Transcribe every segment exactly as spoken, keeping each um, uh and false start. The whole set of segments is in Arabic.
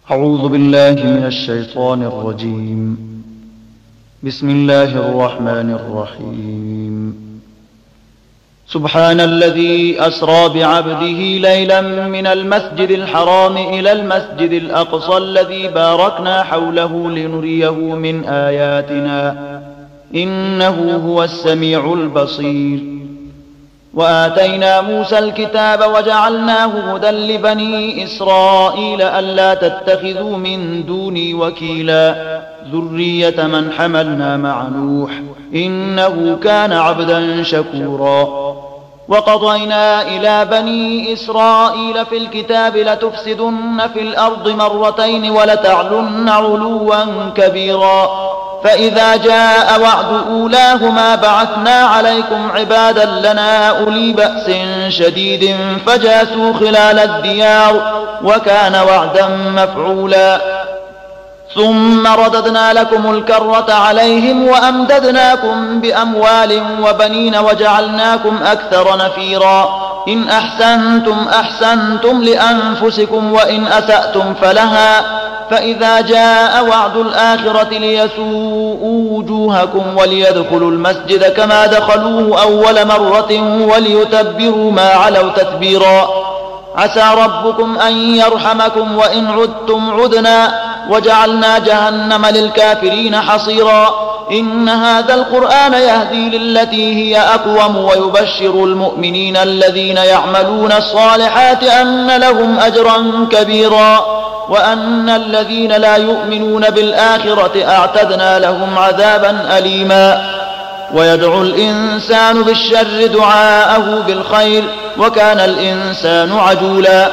أعوذ بالله من الشيطان الرجيم. بسم الله الرحمن الرحيم. سبحان الذي أسرى بعبده ليلا من المسجد الحرام إلى المسجد الأقصى الذي باركنا حوله لنريه من آياتنا إنه هو السميع البصير. وآتينا موسى الكتاب وجعلناه هدى لبني إسرائيل ألا تتخذوا من دوني وكيلا ذرية من حملنا مع نوح إنه كان عبدا شكورا. وقضينا إلى بني إسرائيل في الكتاب لتفسدن في الأرض مرتين ولتعلن علوا كبيرا. فإذا جاء وعد أولاهما بعثنا عليكم عبادا لنا أولي بأس شديد فجاسوا خلال الديار وكان وعدا مفعولا. ثم رددنا لكم الكرة عليهم وأمددناكم بأموال وبنين وجعلناكم أكثر نفيرا. إن أحسنتم أحسنتم لأنفسكم وإن أسأتم فلها. فإذا جاء وعد الآخرة ليسوءوا وجوهكم وليدخلوا المسجد كما دخلوه أول مرة وليتبروا ما علوا تتبيرا. عسى ربكم أن يرحمكم وإن عدتم عدنا وجعلنا جهنم للكافرين حصيرا. إن هذا القرآن يهدي للتي هي أقوم ويبشر المؤمنين الذين يعملون الصالحات أن لهم أجرا كبيرا وأن الذين لا يؤمنون بالآخرة أعتدنا لهم عذابا أليما. ويدعو الإنسان بالشر دعاءه بالخير وكان الإنسان عجولا.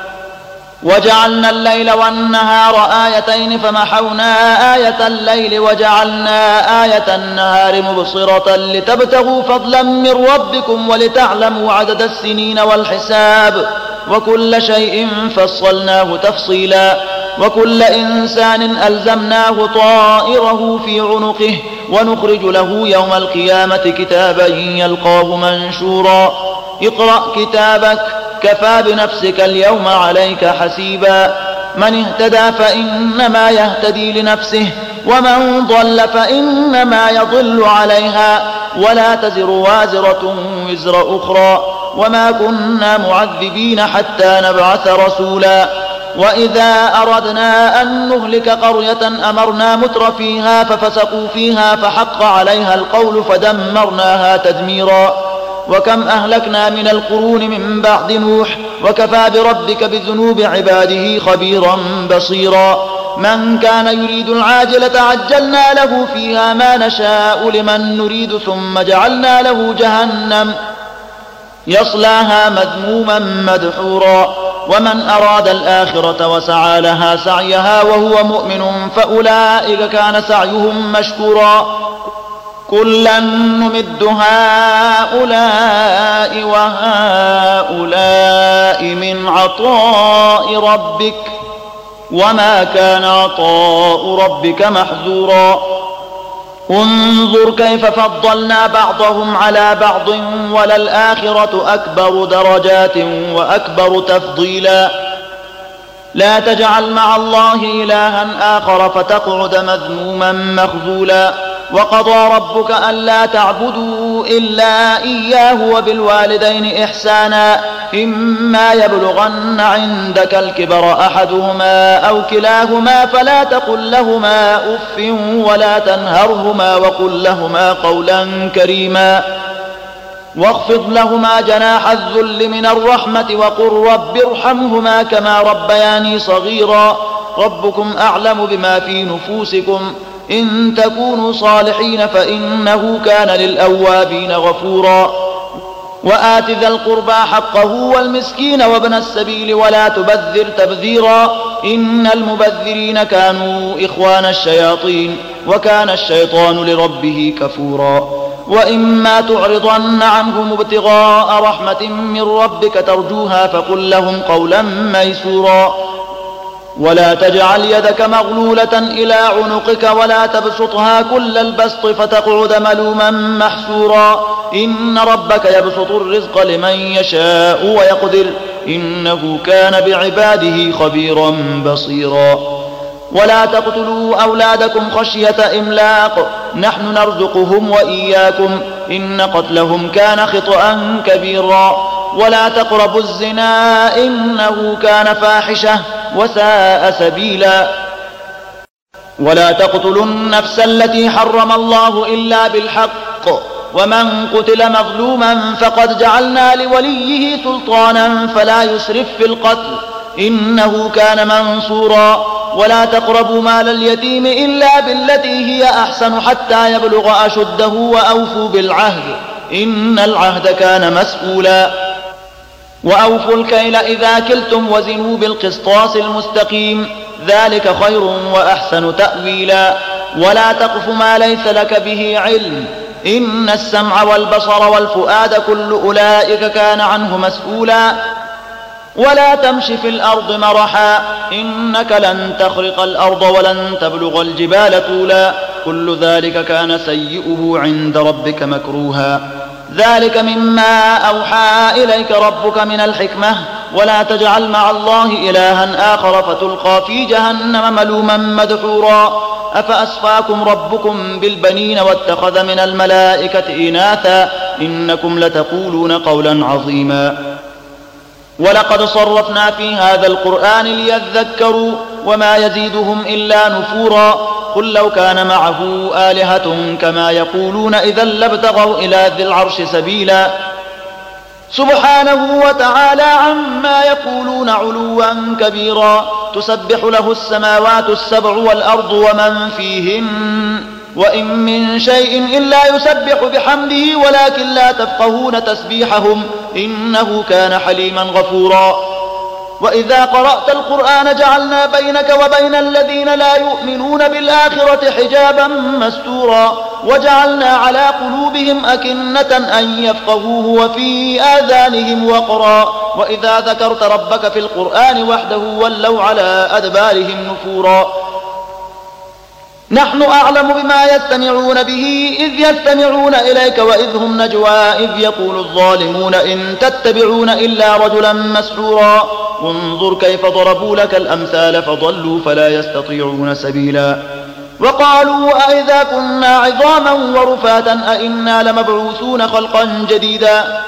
وجعلنا الليل والنهار آيتين فمحونا آية الليل وجعلنا آية النهار مبصرة لتبتغوا فضلا من ربكم ولتعلموا عدد السنين والحساب وكل شيء فصلناه تفصيلا. وكل إنسان ألزمناه طائره في عنقه ونخرج له يوم القيامة كتابا يلقاه منشورا. اقرأ كتابك كفى بنفسك اليوم عليك حسيبا. من اهتدى فإنما يهتدي لنفسه ومن ضل فإنما يضل عليها ولا تزر وازرة وزر أخرى وما كنا معذبين حتى نبعث رسولا. وإذا أردنا أن نهلك قرية أمرنا متر فيها ففسقوا فيها فحق عليها القول فدمرناها تدميرا. وكم أهلكنا من القرون من بعد نوح وكفى بربك بذنوب عباده خبيرا بصيرا. من كان يريد العاجلة عجلنا له فيها ما نشاء لمن نريد ثم جعلنا له جهنم يصلاها مذموما مدحورا. ومن أراد الآخرة وسعى لها سعيها وهو مؤمن فأولئك كان سعيهم مشكورا. كلا نمد هؤلاء وهؤلاء من عطاء ربك وما كان عطاء ربك محظورا. انظر كيف فضلنا بعضهم على بعض وللآخرة أكبر درجات وأكبر تفضيلا. لا تجعل مع الله إلها آخر فتقعد مذموما مخذولا. وقضى ربك ألا تعبدوا إلا إياه وبالوالدين إحسانا إما يبلغن عندك الكبر أحدهما أو كلاهما فلا تقل لهما أف ولا تنهرهما وقل لهما قولا كريما. واخفض لهما جناح الذل من الرحمة وقل رب ارحمهما كما ربياني صغيرا. ربكم أعلم بما في نفوسكم إن تكونوا صالحين فإنه كان للأوابين غفورا. وآت ذا القربى حقه والمسكين وابن السبيل ولا تبذر تبذيرا إن المبذرين كانوا إخوان الشياطين وكان الشيطان لربه كفورا. وإما تعرضن عنهم ابتغاء رحمة من ربك ترجوها فقل لهم قولا ميسورا. ولا تجعل يدك مغلولة إلى عنقك ولا تبسطها كل البسط فتقعد ملوما محسورا. إن ربك يبسط الرزق لمن يشاء ويقدر إنه كان بعباده خبيرا بصيرا. ولا تقتلوا أولادكم خشية إملاق نحن نرزقهم وإياكم إن قتلهم كان خطأ كبيرا. ولا تقربوا الزنا إنه كان فاحشة وساء سبيلا. ولا تقتلوا النفس التي حرم الله إلا بالحق ومن قتل مظلوما فقد جعلنا لوليه سلطانا فلا يسرف في القتل إنه كان منصورا. ولا تقربوا مال اليتيم إلا بالتي هي أحسن حتى يبلغ أشده وأوفوا بالعهد إن العهد كان مسؤولا. وأوفوا الكيل إذا كلتم وزنوا بالقسطاس المستقيم ذلك خير وأحسن تأويلا. ولا تقف ما ليس لك به علم إن السمع والبصر والفؤاد كل أولئك كان عنه مسؤولا. ولا تمش في الأرض مرحا إنك لن تخرق الأرض ولن تبلغ الجبال طولا كل ذلك كان سيئه عند ربك مكروها. ذلك مما أوحى إليك ربك من الحكمة. ولا تجعل مع الله إلها آخر فتلقى في جهنم ملوما مدحورا. أفأصفاكم ربكم بالبنين واتخذ من الملائكة إناثا إنكم لتقولون قولا عظيما. ولقد صرفنا في هذا القرآن ليذكروا وما يزيدهم إلا نفورا. قل لو كان معه آلهة كما يقولون إذا لابتغوا إلى ذي العرش سبيلا. سبحانه وتعالى عما يقولون علوا كبيرا. تسبح له السماوات السبع والأرض ومن فيهن وإن من شيء إلا يسبح بحمده ولكن لا تفقهون تسبيحهم إنه كان حليما غفورا. وإذا قرأت القرآن جعلنا بينك وبين الذين لا يؤمنون بالآخرة حجابا مستورا. وجعلنا على قلوبهم أكنة أن يفقهوه وفي آذانهم وقرا. وإذا ذكرت ربك في القرآن وحده ولوا على أدبارهم نفورا. نحن أعلم بما يستمعون به إذ يستمعون إليك وإذ هم نجوى إذ يقول الظالمون إن تتبعون إلا رجلا مسحورا. انظر كيف ضربوا لك الأمثال فضلوا فلا يستطيعون سبيلا. وقالوا أئذا كنا عظاما ورفاتا أئنا لمبعوثون خلقا جديدا.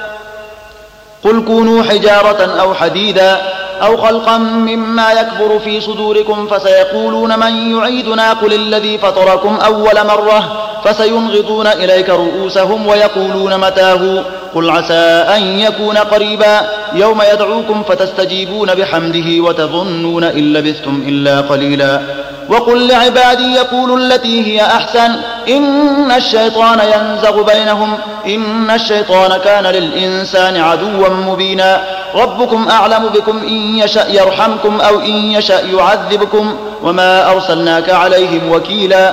قل كونوا حجارة أو حديدا أو خلقا مما يكبر في صدوركم فسيقولون من يعيدنا قل الذي فطركم أول مرة فسينغضون إليك رؤوسهم ويقولون متاه قل عسى أن يكون قريبا. يوم يدعوكم فتستجيبون بحمده وتظنون إن لبثتم إلا قليلا. وقل لعبادي يقولوا التي هي أحسن إن الشيطان ينزغ بينهم إن الشيطان كان للإنسان عدوا مبينا. ربكم أعلم بكم إن يشأ يرحمكم أو إن يشأ يعذبكم وما أرسلناك عليهم وكيلا.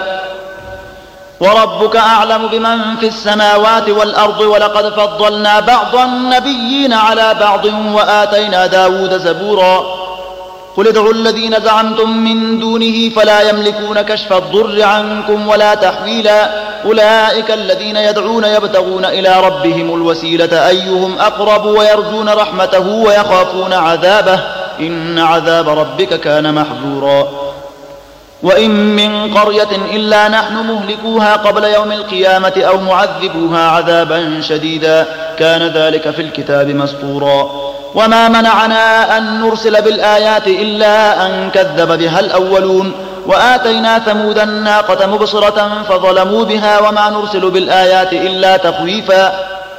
وربك أعلم بمن في السماوات والأرض ولقد فضلنا بعض النبيين على بعض وآتينا داود زبورا. قل ادعوا الذين زعمتم من دونه فلا يملكون كشف الضر عنكم ولا تحويلا. أولئك الذين يدعون يبتغون إلى ربهم الوسيلة أيهم أقرب ويرجون رحمته ويخافون عذابه إن عذاب ربك كان محذورا. وإن من قرية إلا نحن مهلكوها قبل يوم القيامة أو معذبوها عذابا شديدا كان ذلك في الكتاب مسطورا. وما منعنا أن نرسل بالآيات إلا أن كذب بها الأولون. وآتينا ثمود الناقة مبصرة فظلموا بها وما نرسل بالآيات إلا تخويفا.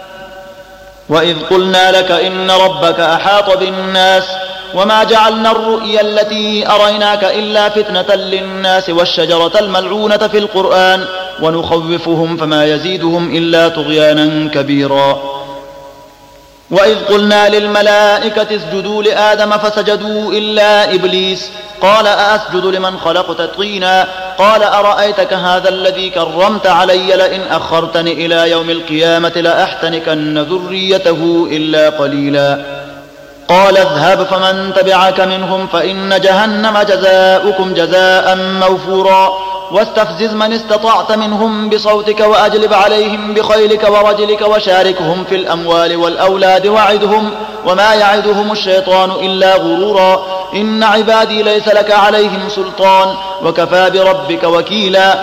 وإذ قلنا لك إن ربك أحاط بالناس وما جعلنا الرؤيا التي أريناك إلا فتنة للناس والشجرة الملعونة في القرآن ونخوفهم فما يزيدهم إلا طغيانا كبيرا. وإذ قلنا للملائكة اسجدوا لآدم فسجدوا إلا إبليس قال أأسجد لمن خلقت طينا قال أرأيتك هذا الذي كرمت علي لئن أخرتني إلى يوم القيامة لأحتنكن ذريته إلا قليلا. قال اذهب فمن تبعك منهم فإن جهنم جزاؤكم جزاء موفورا. واستفزز من استطعت منهم بصوتك وأجلب عليهم بخيلك ورجلك وشاركهم في الأموال والأولاد وعدهم وما يعدهم الشيطان إلا غرورا إن عبادي ليس لك عليهم سلطان وكفى بربك وكيلا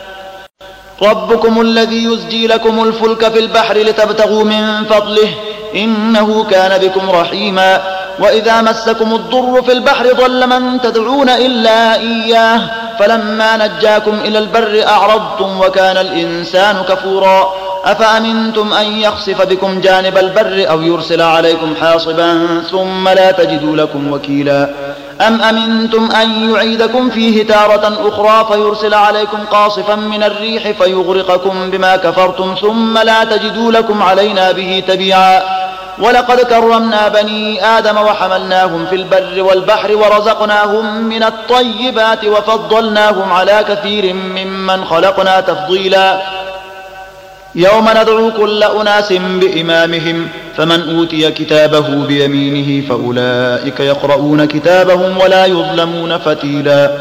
ربكم الذي يزجي لكم الفلك في البحر لتبتغوا من فضله إنه كان بكم رحيما وإذا مسكم الضر في البحر ضل من تدعون إلا إياه فلما نجاكم إلى البر أعرضتم وكان الإنسان كفورا أفأمنتم أن يخسف بكم جانب البر أو يرسل عليكم حاصبا ثم لا تجدوا لكم وكيلا أم أمنتم أن يعيدكم فيه تارة أخرى فيرسل عليكم قاصفا من الريح فيغرقكم بما كفرتم ثم لا تجدوا لكم علينا به تبيعا ولقد كرمنا بني آدم وحملناهم في البر والبحر ورزقناهم من الطيبات وفضلناهم على كثير ممن خلقنا تفضيلا يوم ندعو كل أناس بإمامهم فمن أوتي كتابه بيمينه فأولئك يقرؤون كتابهم ولا يظلمون فتيلا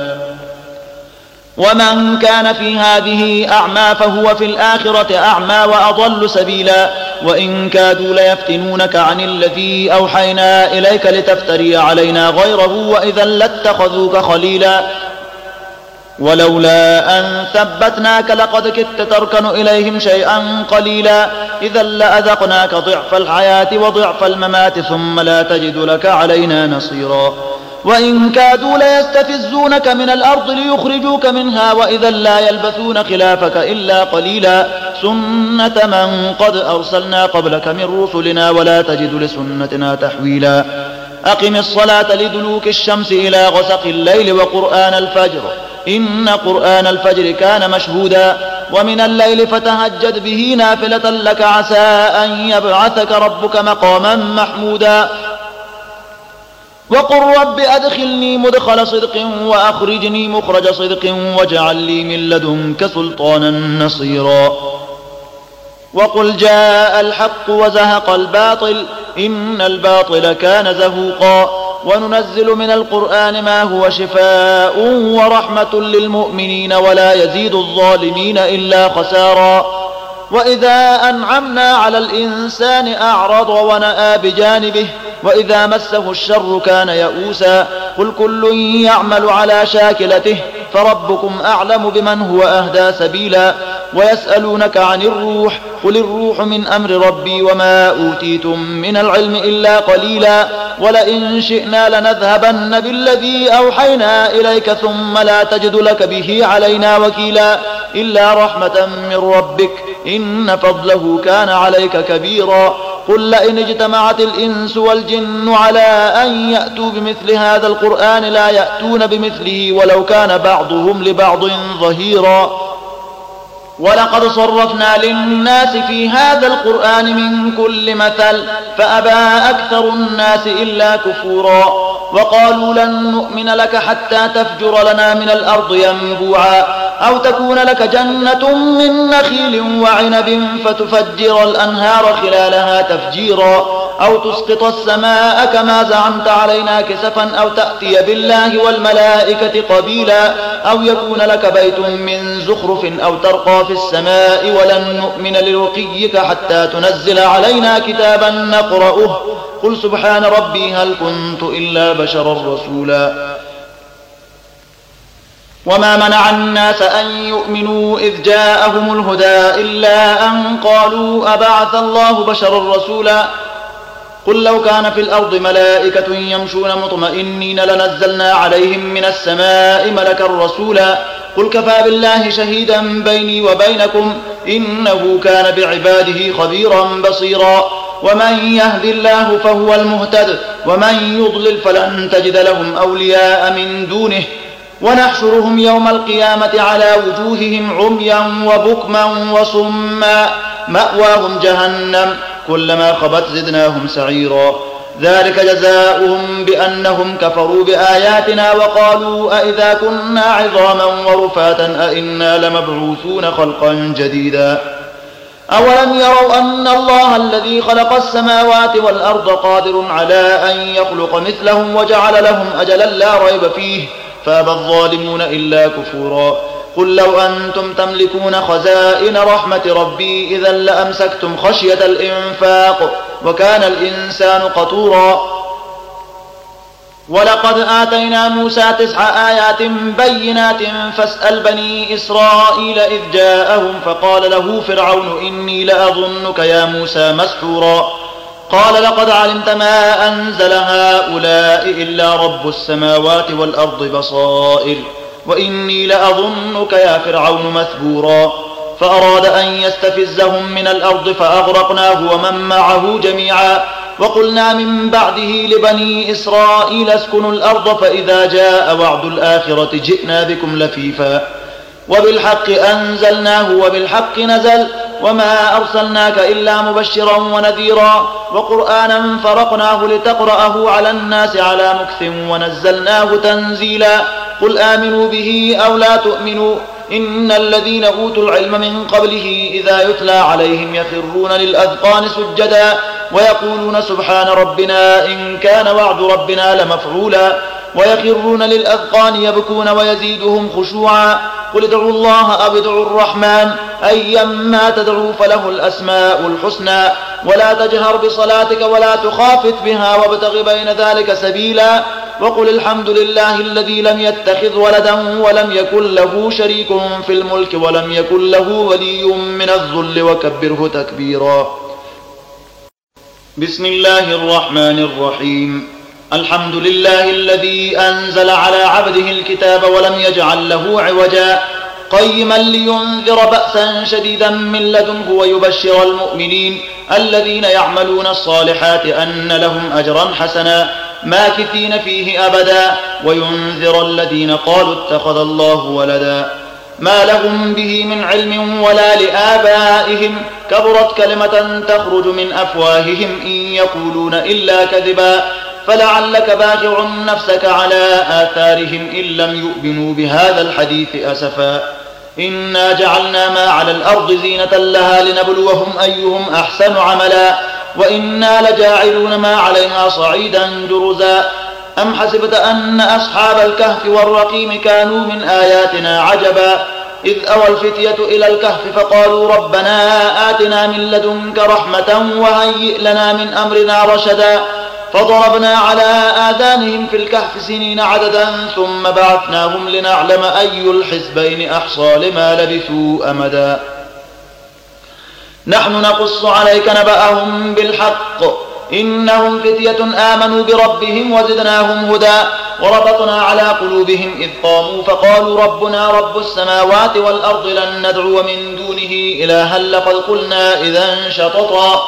ومن كان في هذه أعمى فهو في الآخرة أعمى وأضل سبيلا وإن كادوا ليفتنونك عن الذي أوحينا إليك لتفتري علينا غيره وإذا لاتخذوك خليلا ولولا أن ثبتناك لقد كدت تركن إليهم شيئا قليلا إذا لأذقناك ضعف الحياة وضعف الممات ثم لا تجد لك علينا نصيرا وإن كادوا ليستفزونك من الأرض ليخرجوك منها وإذا لا يلبثون خلافك إلا قليلا سنة من قد أرسلنا قبلك من رسلنا ولا تجد لسنتنا تحويلا أقم الصلاة لدلوك الشمس إلى غسق الليل وقرآن الفجر إن قرآن الفجر كان مشهودا ومن الليل فتهجد به نافلة لك عسى أن يبعثك ربك مقاما محمودا وقل رب أدخلني مدخل صدق وأخرجني مخرج صدق واجعل لي من لدنك سلطانا نصيرا وقل جاء الحق وزهق الباطل إن الباطل كان زهوقا وننزل من القرآن ما هو شفاء ورحمة للمؤمنين ولا يزيد الظالمين إلا خسارا وإذا أنعمنا على الإنسان أعرض ونأى بجانبه وإذا مسه الشر كان يئوسا قل كل يعمل على شاكلته فربكم أعلم بمن هو أهدى سبيلا ويسألونك عن الروح قل الروح من أمر ربي وما أوتيتم من العلم إلا قليلا ولئن شئنا لنذهبن بالذي أوحينا إليك ثم لا تجد لك به علينا وكيلا إلا رحمة من ربك إن فضله كان عليك كبيرا قل لئن اجتمعت الإنس والجن على أن يأتوا بمثل هذا القرآن لا يأتون بمثله ولو كان بعضهم لبعض ظهيرا ولقد صرفنا للناس في هذا القرآن من كل مثل فأبى أكثر الناس إلا كفورا وقالوا لن نؤمن لك حتى تفجر لنا من الأرض ينبوعا أو تكون لك جنة من نخيل وعنب فتفجر الأنهار خلالها تفجيرا أو تسقط السماء كما زعمت علينا كسفا أو تأتي بالله والملائكة قبيلا أو يكون لك بيت من زخرف أو ترقى في السماء ولن نؤمن لرقيك حتى تنزل علينا كتابا نقرأه قل سبحان ربي هل كنت إلا بشرا رسولا وما منع الناس أن يؤمنوا إذ جاءهم الهدى إلا أن قالوا أبعث الله بشرا رسولا قل لو كان في الأرض ملائكة يمشون مطمئنين لنزلنا عليهم من السماء ملكا رسولا قل كفى بالله شهيدا بيني وبينكم إنه كان بعباده خبيرا بصيرا ومن يهد الله فهو المهتد ومن يضلل فلن تجد لهم أولياء من دونه ونحشرهم يوم القيامة على وجوههم عميا وبكما وصما مأواهم جهنم كلما خبت زدناهم سعيرا ذلك جزاؤهم بأنهم كفروا بآياتنا وقالوا أئذا كنا عظاما ورفاتا أئنا لمبعوثون خلقا جديدا أولم يروا أن الله الذي خلق السماوات والأرض قادر على أن يخلق مثلهم وجعل لهم أجلا لا ريب فيه فأبى الظالمون إلا كفورا قل لو أنتم تملكون خزائن رحمة ربي إذا لأمسكتم خشية الإنفاق وكان الإنسان قتورا. ولقد آتينا موسى تسع آيات بينات فاسأل بني إسرائيل إذ جاءهم فقال له فرعون إني لأظنك يا موسى مسحورا. قال لقد علمت ما أنزل هؤلاء إلا رب السماوات والأرض بصائر وإني لأظنك يا فرعون مثبورا. فأراد أن يستفزهم من الأرض فأغرقناه ومن معه جميعا. وقلنا من بعده لبني إسرائيل اسكنوا الأرض فإذا جاء وعد الآخرة جئنا بكم لفيفا وبالحق أنزلناه وبالحق نزل وما أرسلناك إلا مبشرا ونذيرا وقرآنا فرقناه لتقرأه على الناس على مكث ونزلناه تنزيلا. قل آمنوا به أو لا تؤمنوا إن الذين أوتوا العلم من قبله إذا يتلى عليهم يخرون للأذقان سجدا ويقولون سبحان ربنا إن كان وعد ربنا لمفعولا ويخرون للأذقان يبكون ويزيدهم خشوعا. قل ادعوا الله أو ادعوا الرحمن أيما تدعوا فله الأسماء الحسنى ولا تجهر بصلاتك ولا تخافت بها وابتغ بين ذلك سبيلا. وقل الحمد لله الذي لم يتخذ ولدا ولم يكن له شريك في الملك ولم يكن له ولي من الذل وكبره تكبيرا. بسم الله الرحمن الرحيم. الحمد لله الذي أنزل على عبده الكتاب ولم يجعل له عوجا قيما لينذر بأسا شديدا من لدنه ويبشر المؤمنين الذين يعملون الصالحات أن لهم أجرا حسنا ماكثين فيه أبدا وينذر الذين قالوا اتخذ الله ولدا ما لهم به من علم ولا لآبائهم كبرت كلمة تخرج من أفواههم إن يقولون إلا كذبا فلعلك باخع نفسك على آثارهم إن لم يؤمنوا بهذا الحديث أسفا. إنا جعلنا ما على الأرض زينة لها لنبلوهم أيهم أحسن عملا وإنا لجاعلون ما عليها صعيدا جرزا. أم حسبت أن أصحاب الكهف والرقيم كانوا من آياتنا عجبا إذ أوى الفتية إلى الكهف فقالوا ربنا آتنا من لدنك رحمة وهيئ لنا من أمرنا رشدا فضربنا على آذانهم في الكهف سنين عددا ثم بعثناهم لنعلم أي الحزبين أحصى لما لبثوا أمدا. نحن نقص عليك نبأهم بالحق إنهم فتية آمنوا بربهم وزدناهم هدى وربطنا على قلوبهم إذ قاموا فقالوا ربنا رب السماوات والأرض لن ندعو من دونه إلها لقد قلنا إذا شططا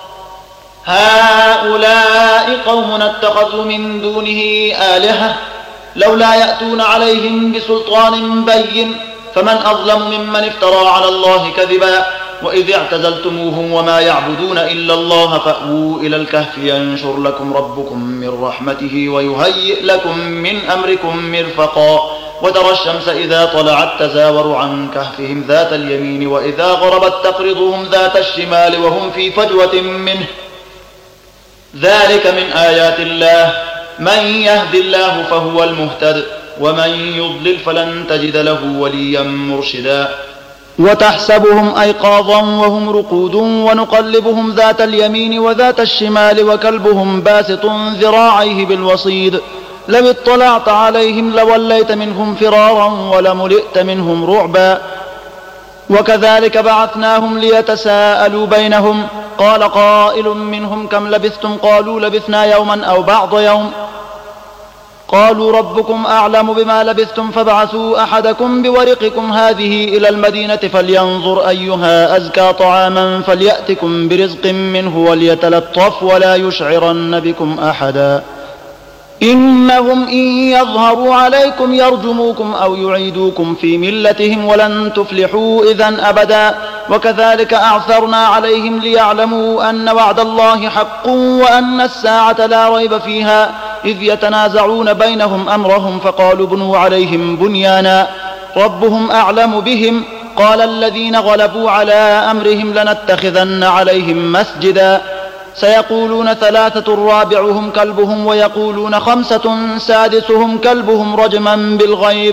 هؤلاء قوم اتخذوا من دونه آلهة لولا يأتون عليهم بسلطان بين فمن أظلم ممن افترى على الله كذبا. وإذ اعتزلتموهم وما يعبدون إلا الله فأووا إلى الكهف ينشر لكم ربكم من رحمته ويهيئ لكم من أمركم مرفقا. وترى الشمس إذا طلعت تزاور عن كهفهم ذات اليمين وإذا غربت تقرضهم ذات الشمال وهم في فجوة منه ذلك من آيات الله من يهد الله فهو المهتد ومن يضلل فلن تجد له وليا مرشدا. وتحسبهم أيقاظا وهم رقود ونقلبهم ذات اليمين وذات الشمال وكلبهم باسط ذراعيه بالوصيد لو اطلعت عليهم لوليت منهم فرارا ولملئت منهم رعبا. وكذلك بعثناهم ليتساءلوا بينهم قال قائل منهم كم لبثتم قالوا لبثنا يوما أو بعض يوم قالوا ربكم أعلم بما لبثتم فابعثوا أحدكم بورقكم هذه إلى المدينة فلينظر أيها أزكى طعاما فليأتكم برزق منه وليتلطف ولا يشعرن بكم أحدا إنهم إن يظهروا عليكم يرجموكم أو يعيدوكم في ملتهم ولن تفلحوا إذن أبدا. وكذلك أعثرنا عليهم ليعلموا أن وعد الله حق وأن الساعة لا ريب فيها إذ يتنازعون بينهم أمرهم فقالوا ابنوا عليهم بنيانا ربهم أعلم بهم قال الذين غلبوا على أمرهم لنتخذن عليهم مسجدا سيقولون ثلاثة رابعهم كلبهم ويقولون خمسة سادسهم كلبهم رجما بالغيب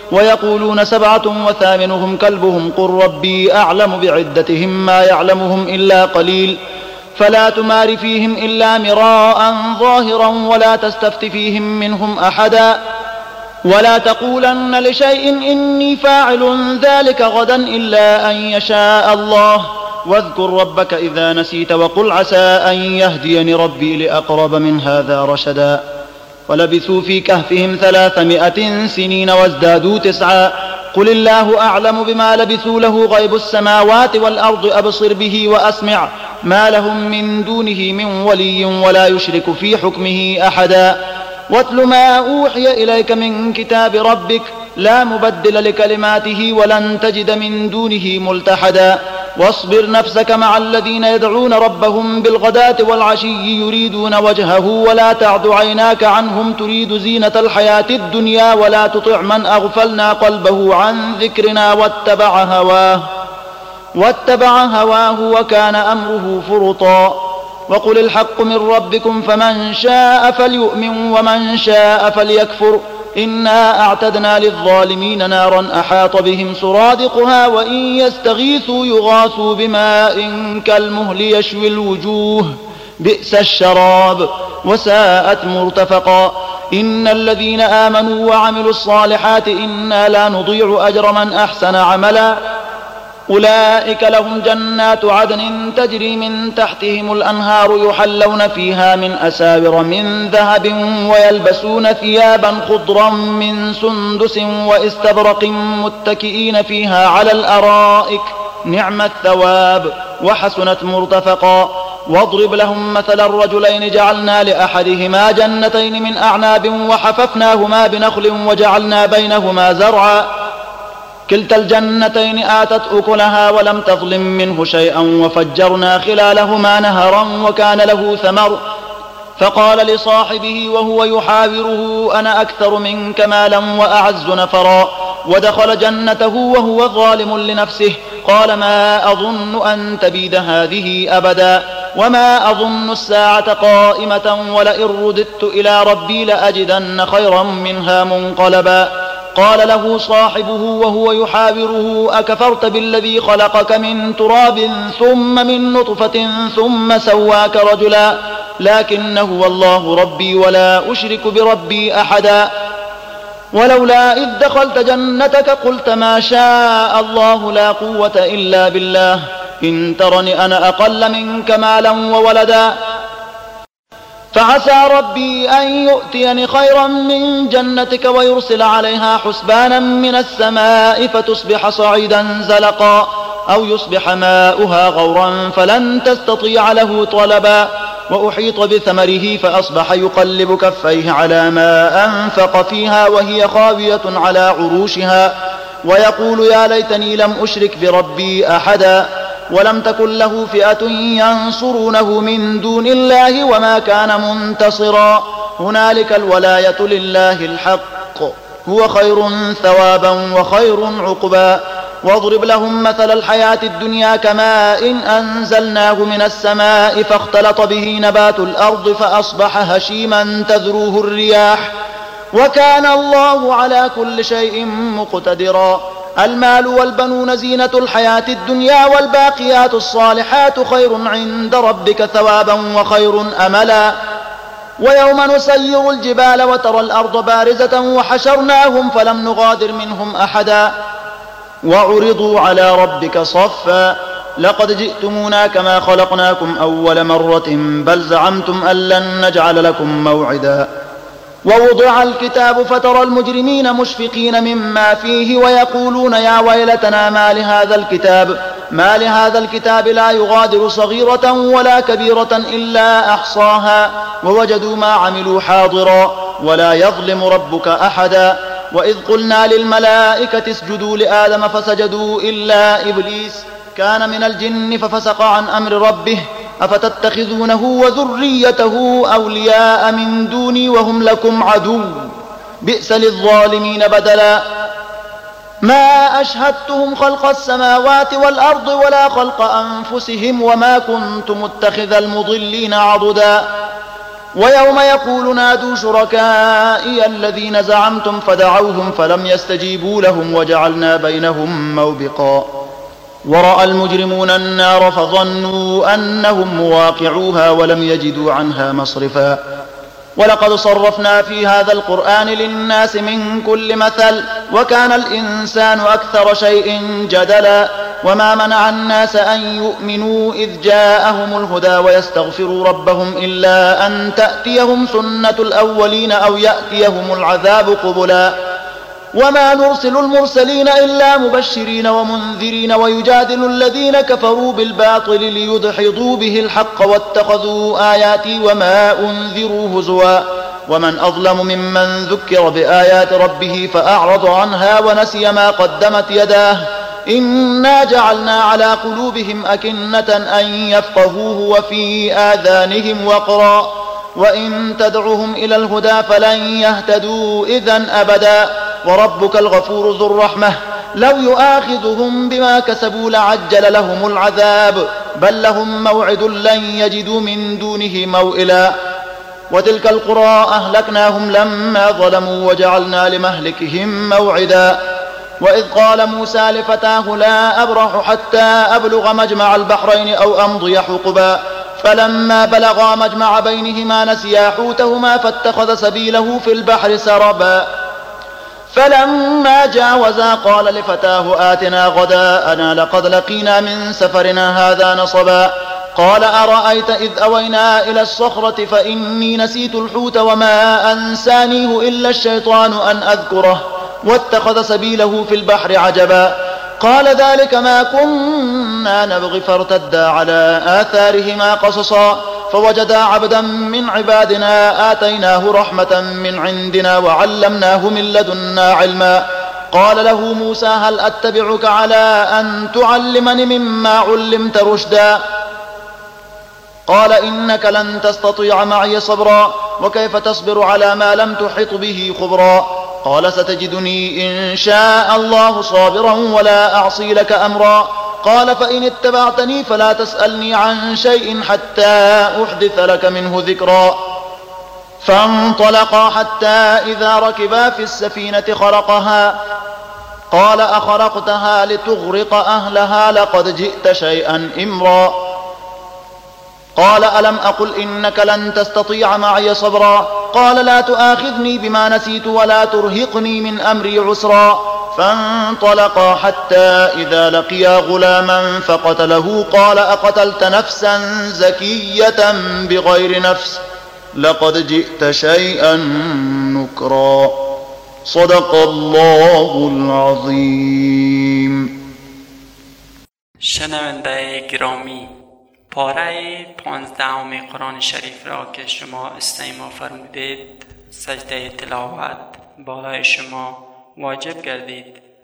ويقولون سبعة وثامنهم كلبهم قل ربي أعلم بعدتهم ما يعلمهم إلا قليل فلا تمار فيهم إلا مراء ظاهرا ولا تستفت فيهم منهم أحدا ولا تقولن لشيء إني فاعل ذلك غدا إلا أن يشاء الله واذكر ربك إذا نسيت وقل عسى أن يهديني ربي لأقرب من هذا رشدا ولبثوا في كهفهم ثلاثمائة سنين وازدادوا تسعا قل الله أعلم بما لبثوا له غيب السماوات والأرض أبصر به وأسمع ما لهم من دونه من ولي ولا يشرك في حكمه أحدا واتل ما أوحي إليك من كتاب ربك لا مبدل لكلماته ولن تجد من دونه ملتحدا واصبر نفسك مع الذين يدعون ربهم بالغداة والعشي يريدون وجهه ولا تعد عيناك عنهم تريد زينة الحياة الدنيا ولا تطع من أغفلنا قلبه عن ذكرنا واتبع هواه واتبع هواه وكان أمره فرطا وقل الحق من ربكم فمن شاء فليؤمن ومن شاء فليكفر إنا أعتدنا للظالمين نارا أحاط بهم سرادقها وإن يستغيثوا يغاثوا بماء كالمهل يشوي الوجوه بئس الشراب وساءت مرتفقا إن الذين آمنوا وعملوا الصالحات إنا لا نضيع أجر من أحسن عملا أولئك لهم جنات عدن تجري من تحتهم الأنهار يحلون فيها من أساور من ذهب ويلبسون ثيابا خضرا من سندس واستبرق متكئين فيها على الأرائك نعم الثواب وحسنت مرتفقا واضرب لهم مثل الرجلين جعلنا لأحدهما جنتين من أعناب وحففناهما بنخل وجعلنا بينهما زرعا كلتا الجنتين آتت أكلها ولم تظلم منه شيئا وفجرنا خلالهما نهرا وكان له ثمر فقال لصاحبه وهو يحاوره أنا أكثر منك مالا وأعز نفرا ودخل جنته وهو ظالم لنفسه قال ما أظن أن تبيد هذه أبدا وما أظن الساعة قائمة ولئن رددت إلى ربي لأجدن خيرا منها منقلبا قال له صاحبه وهو يحاوره أكفرت بالذي خلقك من تراب ثم من نطفة ثم سواك رجلا لكن هو الله ربي ولا أشرك بربي أحدا ولولا إذ دخلت جنتك قلت ما شاء الله لا قوة إلا بالله إن ترني أنا أقل منك مالا وولدا فعسى ربي أن يؤتيني خيرا من جنتك ويرسل عليها حسبانا من السماء فتصبح صعيدا زلقا أو يصبح ماؤها غورا فلن تستطيع له طلبا وأحيط بثمره فأصبح يقلب كفيه على ما أنفق فيها وهي خاوية على عروشها ويقول يا ليتني لم أشرك بربي أحدا ولم تكن له فئة ينصرونه من دون الله وما كان منتصرا هنالك الولاية لله الحق هو خير ثوابا وخير عقبا واضرب لهم مثل الحياة الدنيا كماء إن أنزلناه من السماء فاختلط به نبات الأرض فأصبح هشيما تذروه الرياح وكان الله على كل شيء مقتدرا المال والبنون زينة الحياة الدنيا والباقيات الصالحات خير عند ربك ثوابا وخير أملا ويوم نسير الجبال وترى الأرض بارزة وحشرناهم فلم نغادر منهم أحدا وعرضوا على ربك صفا لقد جئتمونا كما خلقناكم أول مرة بل زعمتم أن لن نجعل لكم موعدا ووضع الكتاب فترى المجرمين مشفقين مما فيه ويقولون يا ويلتنا ما لهذا الكتاب ما لهذا الكتاب لا يغادر صغيرة ولا كبيرة إلا أحصاها ووجدوا ما عملوا حاضرا ولا يظلم ربك أحدا وإذ قلنا للملائكة اسجدوا لآدم فسجدوا إلا إبليس كان من الجن ففسق عن أمر ربه أفتتخذونه وذريته أولياء من دوني وهم لكم عدو بئس للظالمين بدلا ما أشهدتهم خلق السماوات والأرض ولا خلق أنفسهم وما كنت متخذ المضلين عضدا ويوم يقول نادوا شركائي الذين زعمتم فدعوهم فلم يستجيبوا لهم وجعلنا بينهم موبقا ورأى المجرمون النار فظنوا أنهم مواقعوها ولم يجدوا عنها مصرفا ولقد صرفنا في هذا القرآن للناس من كل مثل وكان الإنسان أكثر شيء جدلا وما منع الناس أن يؤمنوا إذ جاءهم الهدى ويستغفروا ربهم إلا أن تأتيهم سنة الأولين أو يأتيهم العذاب قبلا وما نرسل المرسلين إلا مبشرين ومنذرين ويجادل الذين كفروا بالباطل ليدحضوا به الحق واتخذوا آياتي وما أنذروا هزوا ومن أظلم ممن ذكر بآيات ربه فأعرض عنها ونسي ما قدمت يداه إنا جعلنا على قلوبهم أكنة أن يفقهوه وفي آذانهم وقرا وإن تدعهم إلى الهدى فلن يهتدوا إذن أبدا وربك الغفور ذو الرحمة لو يؤاخذهم بما كسبوا لعجل لهم العذاب بل لهم موعد لن يجدوا من دونه موئلا وتلك القرى أهلكناهم لما ظلموا وجعلنا لمهلكهم موعدا وإذ قال موسى لفتاه لا أبرح حتى أبلغ مجمع البحرين أو أمضي حقبا فلما بلغا مجمع بينهما نسيا حوتهما فاتخذ سبيله في البحر سربا فلما جاوزا قال لفتاه آتنا غداءنا لقد لقينا من سفرنا هذا نصبا قال أرأيت إذ أوينا إلى الصخرة فإني نسيت الحوت وما أنسانيه إلا الشيطان أن أذكره واتخذ سبيله في البحر عجبا قال ذلك ما كنا نبغي فارتدا على آثارهما قصصا فوجدا عبدا من عبادنا آتيناه رحمة من عندنا وعلمناه من لدنا علما قال له موسى هل أتبعك على أن تعلمني مما علمت رشدا قال إنك لن تستطيع معي صبرا وكيف تصبر على ما لم تحط به خبرا قال ستجدني إن شاء الله صابرا ولا أعصي لك أمرا قال فإن اتبعتني فلا تسألني عن شيء حتى أحدث لك منه ذكرا فانطلقا حتى إذا ركبا في السفينة خرقها قال أخرقتها لتغرق أهلها لقد جئت شيئا إمرا قال ألم أقل إنك لن تستطيع معي صبرا قال لا تؤاخذني بما نسيت ولا ترهقني من أمري عسرا فانطلقا حتى إذا لقيا غلاما فقتله قال أقتلت نفسا زكية بغير نفس لقد جئت شيئا نكرا صدق الله العظیم. شنونده گرامی، پاره پانزدهم قرآن شریف را که شما استماع فرمودید سجده تلاوت بالای شما واجب گردید.